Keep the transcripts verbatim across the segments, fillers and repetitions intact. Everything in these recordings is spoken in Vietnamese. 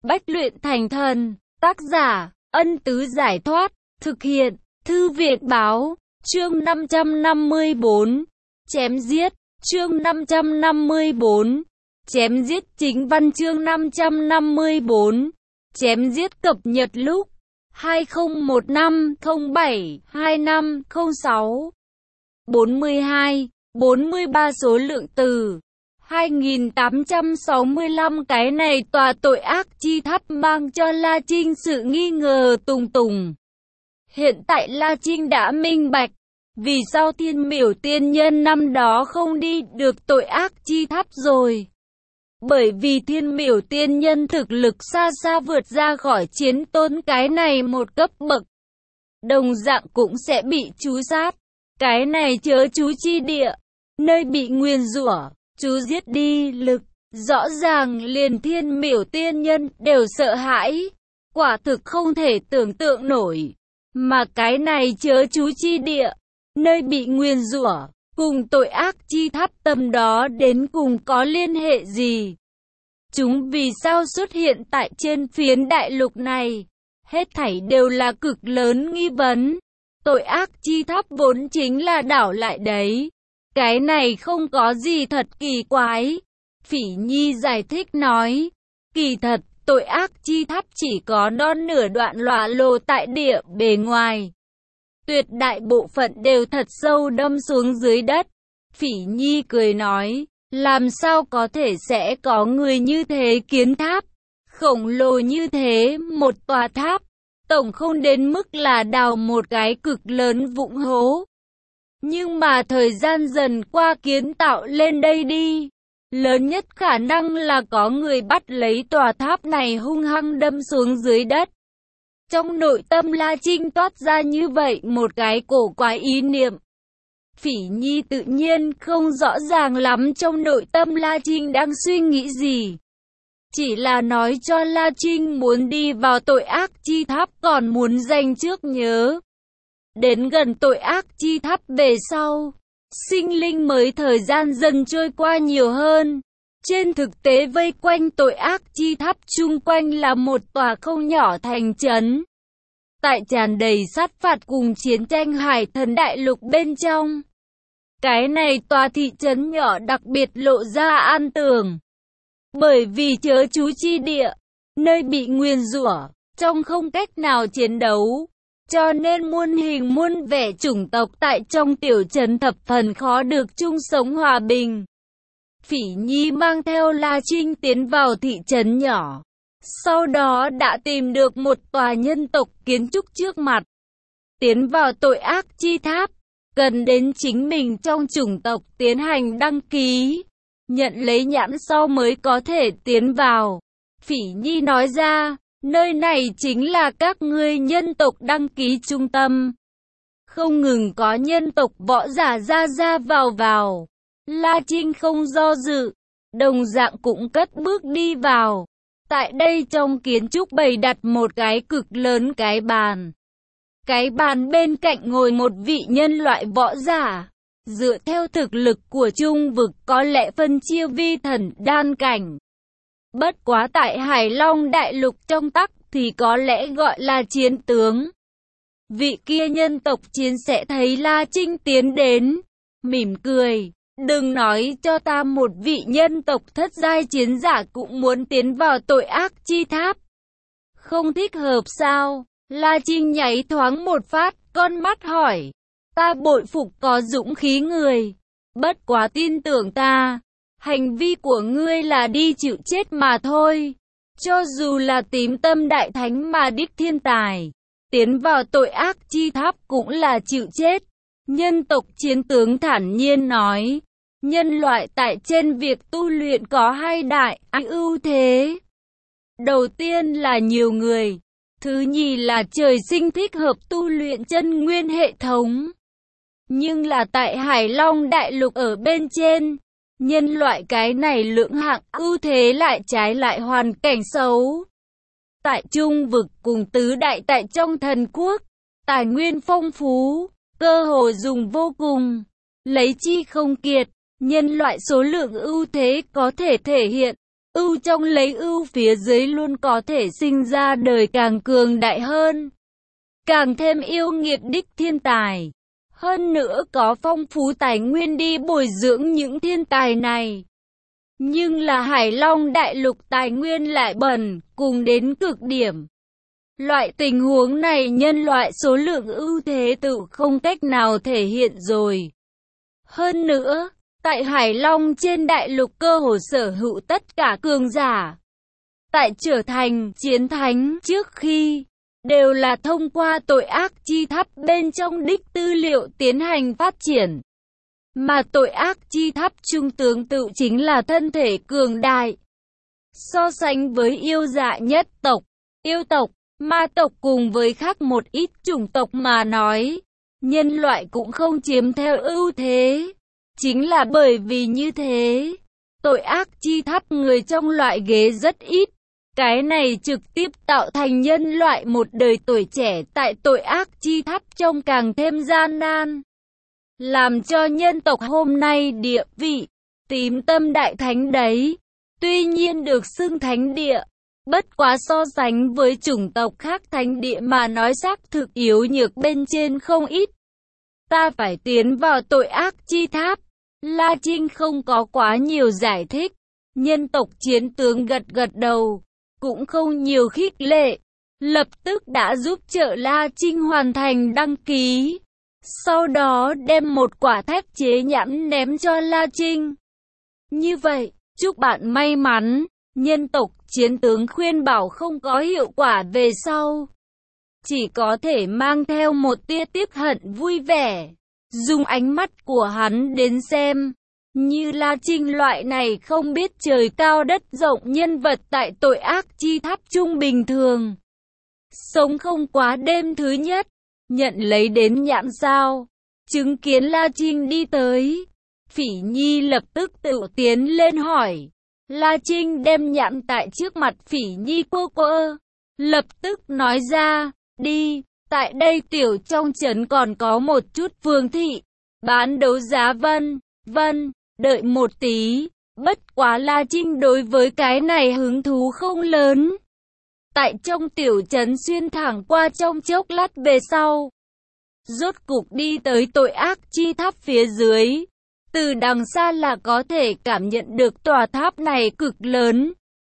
Bách luyện thành thần. Tác giả, Ân Tứ Giải Thoát. Thực hiện, Thư Viện Báo. Chương năm trăm năm mươi bốn. Chém giết. Chương năm trăm năm mươi bốn. Chém giết. Chính văn chương năm trăm năm mươi bốn. Chém giết cập nhật lúc hai không một năm không bảy hai năm không sáu. bốn mươi hai, bốn mươi ba số lượng từ hai nghìn tám trăm sáu mươi lăm. Cái này tòa tội ác chi tháp mang cho La Trinh sự nghi ngờ tùng tùng. Hiện tại La Trinh đã minh bạch vì sao Thiên Miểu tiên nhân năm đó không đi được tội ác chi tháp rồi. Bởi vì Thiên Miểu tiên nhân thực lực xa xa vượt ra khỏi chiến tôn cái này một cấp bậc. Đồng dạng cũng sẽ bị chú sát. Cái này chớ chú chi địa, nơi bị nguyền rủa, chú giết đi lực. Rõ ràng liền Thiên Miểu tiên nhân đều sợ hãi. Quả thực không thể tưởng tượng nổi. Mà cái này chớ chú chi địa, nơi bị nguyền rủa, cùng tội ác chi tháp tầm đó đến cùng có liên hệ gì? Chúng vì sao xuất hiện tại trên phiến đại lục này? Hết thảy đều là cực lớn nghi vấn. Tội ác chi tháp vốn chính là đảo lại đấy. Cái này không có gì thật kỳ quái. Phỉ Nhi giải thích nói. Kỳ thật, tội ác chi tháp chỉ có non nửa đoạn lọa lồ tại địa bề ngoài. Tuyệt đại bộ phận đều thật sâu đâm xuống dưới đất. Phỉ Nhi cười nói, làm sao có thể sẽ có người như thế kiến tháp, khổng lồ như thế, một tòa tháp, tổng không đến mức là đào một cái cực lớn vũng hố. Nhưng mà thời gian dần qua kiến tạo lên đây đi, lớn nhất khả năng là có người bắt lấy tòa tháp này hung hăng đâm xuống dưới đất. Trong nội tâm La Trinh toát ra như vậy một cái cổ quái ý niệm. Phỉ Nhi tự nhiên không rõ ràng lắm trong nội tâm La Trinh đang suy nghĩ gì. Chỉ là nói cho La Trinh muốn đi vào tội ác chi tháp còn muốn dành trước nhớ. Đến gần tội ác chi tháp về sau, sinh linh mới thời gian dần trôi qua nhiều hơn. Trên thực tế vây quanh tội ác chi tháp chung quanh là một tòa không nhỏ thành trấn. Tại tràn đầy sát phạt cùng chiến tranh hải thần đại lục bên trong. Cái này tòa thị trấn nhỏ đặc biệt lộ ra an tường. Bởi vì chớ chú chi địa, nơi bị nguyền rủa, trong không cách nào chiến đấu. Cho nên muôn hình muôn vẻ chủng tộc tại trong tiểu trấn thập phần khó được chung sống hòa bình. Phỉ Nhi mang theo La Trinh tiến vào thị trấn nhỏ. Sau đó đã tìm được một tòa nhân tộc kiến trúc trước mặt. Tiến vào tội ác chi tháp, cần đến chính mình trong chủng tộc tiến hành đăng ký. Nhận lấy nhãn sau mới có thể tiến vào. Phỉ Nhi nói ra, nơi này chính là các ngươi nhân tộc đăng ký trung tâm. Không ngừng có nhân tộc võ giả ra ra vào vào. La Trinh không do dự, đồng dạng cũng cất bước đi vào. Tại đây trong kiến trúc bày đặt một cái cực lớn cái bàn. Cái bàn bên cạnh ngồi một vị nhân loại võ giả. Dựa theo thực lực của trung vực có lẽ phân chia vi thần đan cảnh. Bất quá tại Hải Long đại lục trong tắc thì có lẽ gọi là chiến tướng. Vị kia nhân tộc chiến sẽ thấy La Trinh tiến đến, mỉm cười. Đừng nói cho ta một vị nhân tộc thất giai chiến giả cũng muốn tiến vào tội ác chi tháp. Không thích hợp sao? La Trinh nháy thoáng một phát, con mắt hỏi. Ta bội phục có dũng khí người. Bất quá tin tưởng ta. Hành vi của ngươi là đi chịu chết mà thôi. Cho dù là tím tâm đại thánh mà đích thiên tài, tiến vào tội ác chi tháp cũng là chịu chết. Nhân tộc chiến tướng thản nhiên nói. Nhân loại tại trên việc tu luyện có hai đại ưu thế. Đầu tiên là nhiều người. Thứ nhì là trời sinh thích hợp tu luyện chân nguyên hệ thống. Nhưng là tại Hải Long đại lục ở bên trên, nhân loại cái này lưỡng hạng ưu thế lại trái lại hoàn cảnh xấu. Tại trung vực cùng tứ đại tại trong thần quốc, tài nguyên phong phú, cơ hội dùng vô cùng, lấy chi không kiệt. Nhân loại số lượng ưu thế có thể thể hiện, ưu trong lấy ưu phía dưới luôn có thể sinh ra đời càng cường đại hơn, càng thêm yêu nghiệt đích thiên tài. Hơn nữa có phong phú tài nguyên đi bồi dưỡng những thiên tài này. Nhưng là Hải Long đại lục tài nguyên lại bẩn, cùng đến cực điểm. Loại tình huống này nhân loại số lượng ưu thế tự không cách nào thể hiện rồi. Hơn nữa, tại Hải Long trên đại lục cơ hồ sở hữu tất cả cường giả. Tại trở thành chiến thánh trước khi, đều là thông qua tội ác chi tháp bên trong đích tư liệu tiến hành phát triển. Mà tội ác chi tháp trung tướng tự chính là thân thể cường đại. So sánh với yêu dạ nhất tộc, yêu tộc, ma tộc cùng với khác một ít chủng tộc mà nói, nhân loại cũng không chiếm theo ưu thế. Chính là bởi vì như thế, tội ác chi tháp người trong loại ghế rất ít. Cái này trực tiếp tạo thành nhân loại một đời tuổi trẻ tại tội ác chi tháp trong càng thêm gian nan. Làm cho nhân tộc hôm nay địa vị, tím tâm đại thánh đấy. Tuy nhiên được xưng thánh địa, bất quá so sánh với chủng tộc khác thánh địa mà nói xác thực yếu nhược bên trên không ít. Ta phải tiến vào tội ác chi tháp. La Trinh không có quá nhiều giải thích. Nhân tộc chiến tướng gật gật đầu, cũng không nhiều khích lệ. Lập tức đã giúp trợ La Trinh hoàn thành đăng ký. Sau đó đem một quả thép chế nhãn ném cho La Trinh. Như vậy, chúc bạn may mắn. Nhân tộc chiến tướng khuyên bảo không có hiệu quả về sau. Chỉ có thể mang theo một tia tiếc hận vui vẻ. Dùng ánh mắt của hắn đến xem. Như La Trinh loại này không biết trời cao đất rộng nhân vật tại tội ác chi tháp trung bình thường. Sống không quá đêm thứ nhất. Nhận lấy đến nhãn sao. Chứng kiến La Trinh đi tới. Phỉ Nhi lập tức tự tiến lên hỏi. La Trinh đem nhãn tại trước mặt Phỉ Nhi quơ quơ. Lập tức nói ra, đi, tại đây tiểu trong trấn còn có một chút phương thị. Bán đấu giá vân, vân, đợi một tí. Bất quá La Trinh đối với cái này hứng thú không lớn. Tại trong tiểu trấn xuyên thẳng qua trong chốc lát về sau. Rốt cục đi tới tội ác chi tháp phía dưới. Từ đằng xa là có thể cảm nhận được tòa tháp này cực lớn.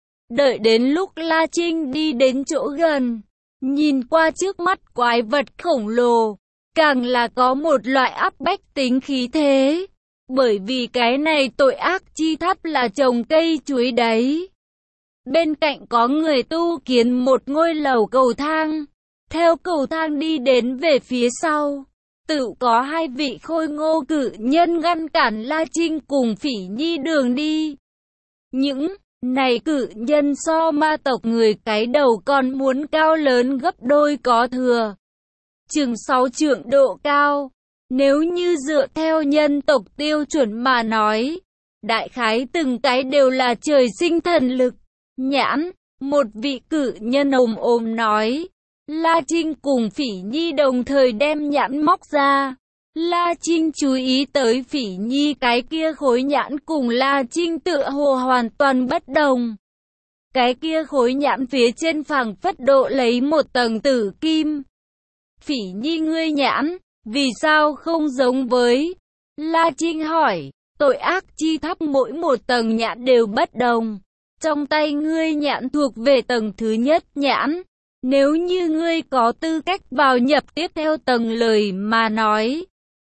Đợi đến lúc La Trinh đi đến chỗ gần, nhìn qua trước mắt quái vật khổng lồ, càng là có một loại áp bách tính khí thế. Bởi vì cái này tội ác chi tháp là trồng cây chuối đấy. Bên cạnh có người tu kiến một ngôi lầu cầu thang. Theo cầu thang đi đến về phía sau, tự có hai vị khôi ngô cự nhân ngăn cản La Trinh cùng Phỉ Nhi đường đi. Những này cự nhân so ma tộc người cái đầu còn muốn cao lớn gấp đôi có thừa. Chừng sáu trượng độ cao. Nếu như dựa theo nhân tộc tiêu chuẩn mà nói, đại khái từng cái đều là trời sinh thần lực. Nhãn, một vị cự nhân ồm ồm nói. La Trinh cùng Phỉ Nhi đồng thời đem nhãn móc ra. La Trinh chú ý tới Phỉ Nhi cái kia khối nhãn cùng La Trinh tựa hồ hoàn toàn bất đồng. Cái kia khối nhãn phía trên phẳng phất độ lấy một tầng tử kim. Phỉ Nhi ngươi nhãn, vì sao không giống với? La Trinh hỏi, tội ác chi tháp mỗi một tầng nhãn đều bất đồng. Trong tay ngươi nhãn thuộc về tầng thứ nhất nhãn. Nếu như ngươi có tư cách vào nhập tiếp theo tầng lời mà nói,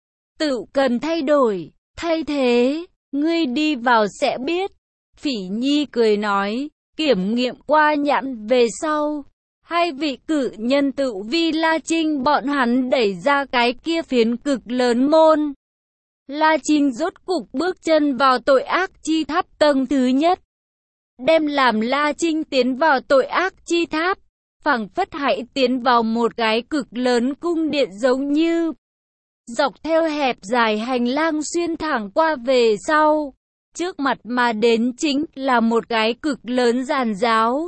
tự cần thay đổi, thay thế, ngươi đi vào sẽ biết. Phỉ Nhi cười nói, kiểm nghiệm qua nhãn về sau. Hai vị cử nhân tự vi La Trinh bọn hắn đẩy ra cái kia phiến cực lớn môn. La Trinh rốt cục bước chân vào tội ác chi tháp tầng thứ nhất. Đem làm La Trinh tiến vào tội ác chi tháp. Phảng phất hãy tiến vào một cái cực lớn cung điện giống như. Dọc theo hẹp dài hành lang xuyên thẳng qua về sau. Trước mặt mà đến chính là một cái cực lớn giàn giáo.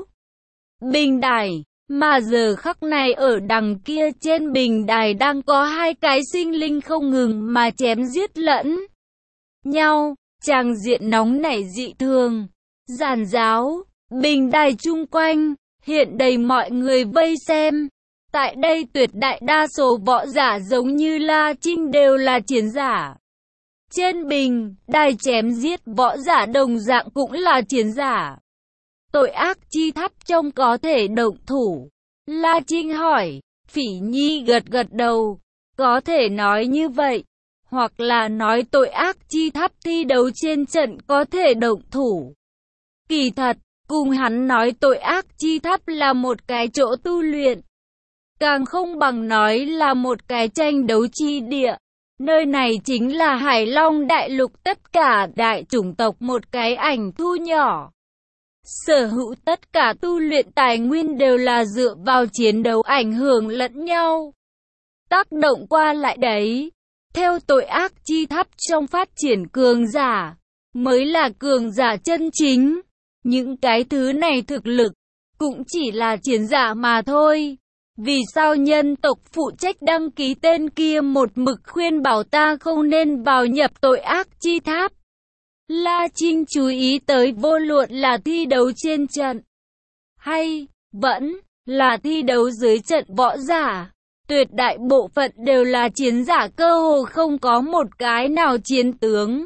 Bình đài, mà giờ khắc này ở đằng kia trên bình đài đang có hai cái sinh linh không ngừng mà chém giết lẫn nhau. Tràng diện nóng nảy dị thường. Giàn giáo, bình đài chung quanh, hiện đầy mọi người vây xem. Tại đây tuyệt đại đa số võ giả giống như La Trinh đều là chiến giả. Trên bình đài chém giết võ giả đồng dạng cũng là chiến giả. Tội ác chi tháp trông có thể động thủ. La Trinh hỏi. Phỉ Nhi gật gật đầu. Có thể nói như vậy. Hoặc là nói tội ác chi tháp thi đấu trên trận có thể động thủ. Kỳ thật, cùng hắn nói tội ác chi tháp là một cái chỗ tu luyện. Càng không bằng nói là một cái tranh đấu chi địa. Nơi này chính là Hải Long Đại Lục, tất cả đại chủng tộc một cái ảnh thu nhỏ. Sở hữu tất cả tu luyện tài nguyên đều là dựa vào chiến đấu ảnh hưởng lẫn nhau. Tác động qua lại đấy. Theo tội ác chi tháp trong phát triển cường giả, mới là cường giả chân chính. Những cái thứ này thực lực, cũng chỉ là chiến giả mà thôi. Vì sao nhân tộc phụ trách đăng ký tên kia một mực khuyên bảo ta không nên vào nhập tội ác chi tháp? La Trinh chú ý tới vô luận là thi đấu trên trận, hay vẫn là thi đấu dưới trận võ giả. Tuyệt đại bộ phận đều là chiến giả, cơ hồ không có một cái nào chiến tướng.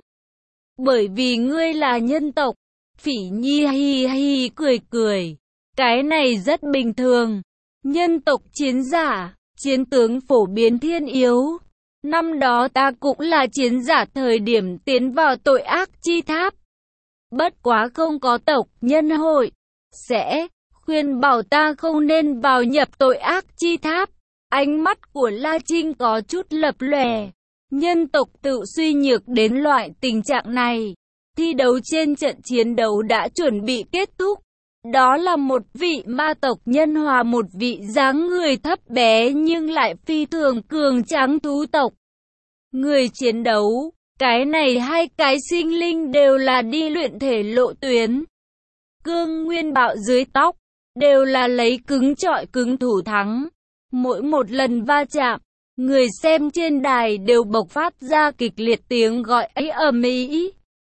Bởi vì ngươi là nhân tộc. Phỉ Nhi hi hi cười cười. Cái này rất bình thường. Nhân tộc chiến giả, chiến tướng phổ biến thiên yếu. Năm đó ta cũng là chiến giả thời điểm tiến vào tội ác chi tháp. Bất quá không có tộc nhân hội sẽ khuyên bảo ta không nên vào nhập tội ác chi tháp. Ánh mắt của La Trinh có chút lập lòe. Nhân tộc tự suy nhược đến loại tình trạng này. Thi đấu trên trận chiến đấu đã chuẩn bị kết thúc. Đó là một vị ma tộc nhân hòa một vị dáng người thấp bé nhưng lại phi thường cường tráng thú tộc. Người chiến đấu, cái này hai cái sinh linh đều là đi luyện thể lộ tuyến. Cương nguyên bạo dưới tóc, đều là lấy cứng chọi cứng thủ thắng. Mỗi một lần va chạm, người xem trên đài đều bộc phát ra kịch liệt tiếng gọi ấy ầm ĩ.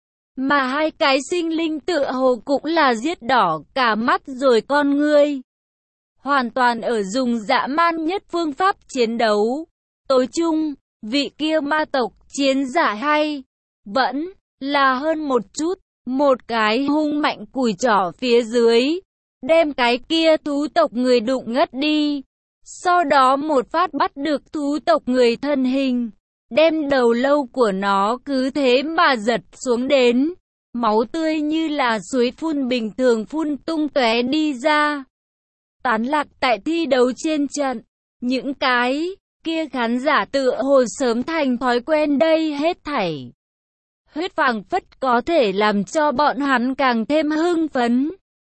Mà hai cái sinh linh tựa hồ cũng là giết đỏ cả mắt rồi con ngươi. Hoàn toàn ở dùng dã man nhất phương pháp chiến đấu. Tối chung, vị kia ma tộc chiến giả hay vẫn là hơn một chút. Một cái hung mạnh cùi trỏ phía dưới, đem cái kia thú tộc người đụng ngất đi. Sau đó một phát bắt được thú tộc người thân hình, đem đầu lâu của nó cứ thế mà giật xuống đến. Máu tươi như là suối phun bình thường phun tung tóe đi ra. Tán lạc tại thi đấu trên trận. Những cái kia khán giả tựa hồ sớm thành thói quen đây hết thảy. Huyết phảng phất có thể làm cho bọn hắn càng thêm hưng phấn.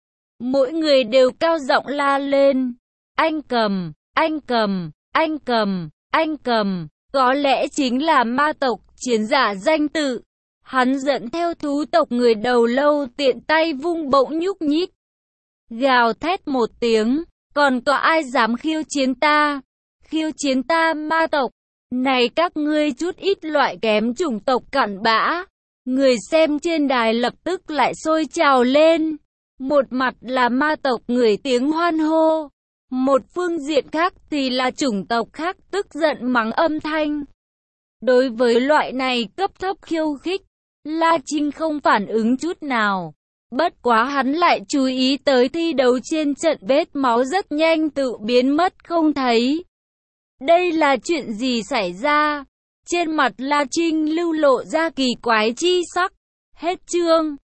Mỗi người đều cao giọng la lên. Anh cầm, anh cầm, anh cầm, anh cầm. Có lẽ chính là ma tộc chiến giả danh tự. Hắn dẫn theo thú tộc người đầu lâu tiện tay vung bỗng nhúc nhích. Gào thét một tiếng. Còn có ai dám khiêu chiến ta? Khiêu chiến ta ma tộc. Này các ngươi chút ít loại kém chủng tộc cặn bã. Người xem trên đài lập tức lại sôi trào lên. Một mặt là ma tộc người tiếng hoan hô. Một phương diện khác thì là chủng tộc khác tức giận mắng âm thanh. Đối với loại này cấp thấp khiêu khích, La Trinh không phản ứng chút nào. Bất quá hắn lại chú ý tới thi đấu trên trận vết máu rất nhanh tự biến mất không thấy. Đây là chuyện gì xảy ra? Trên mặt La Trinh lưu lộ ra kỳ quái chi sắc. Hết chương.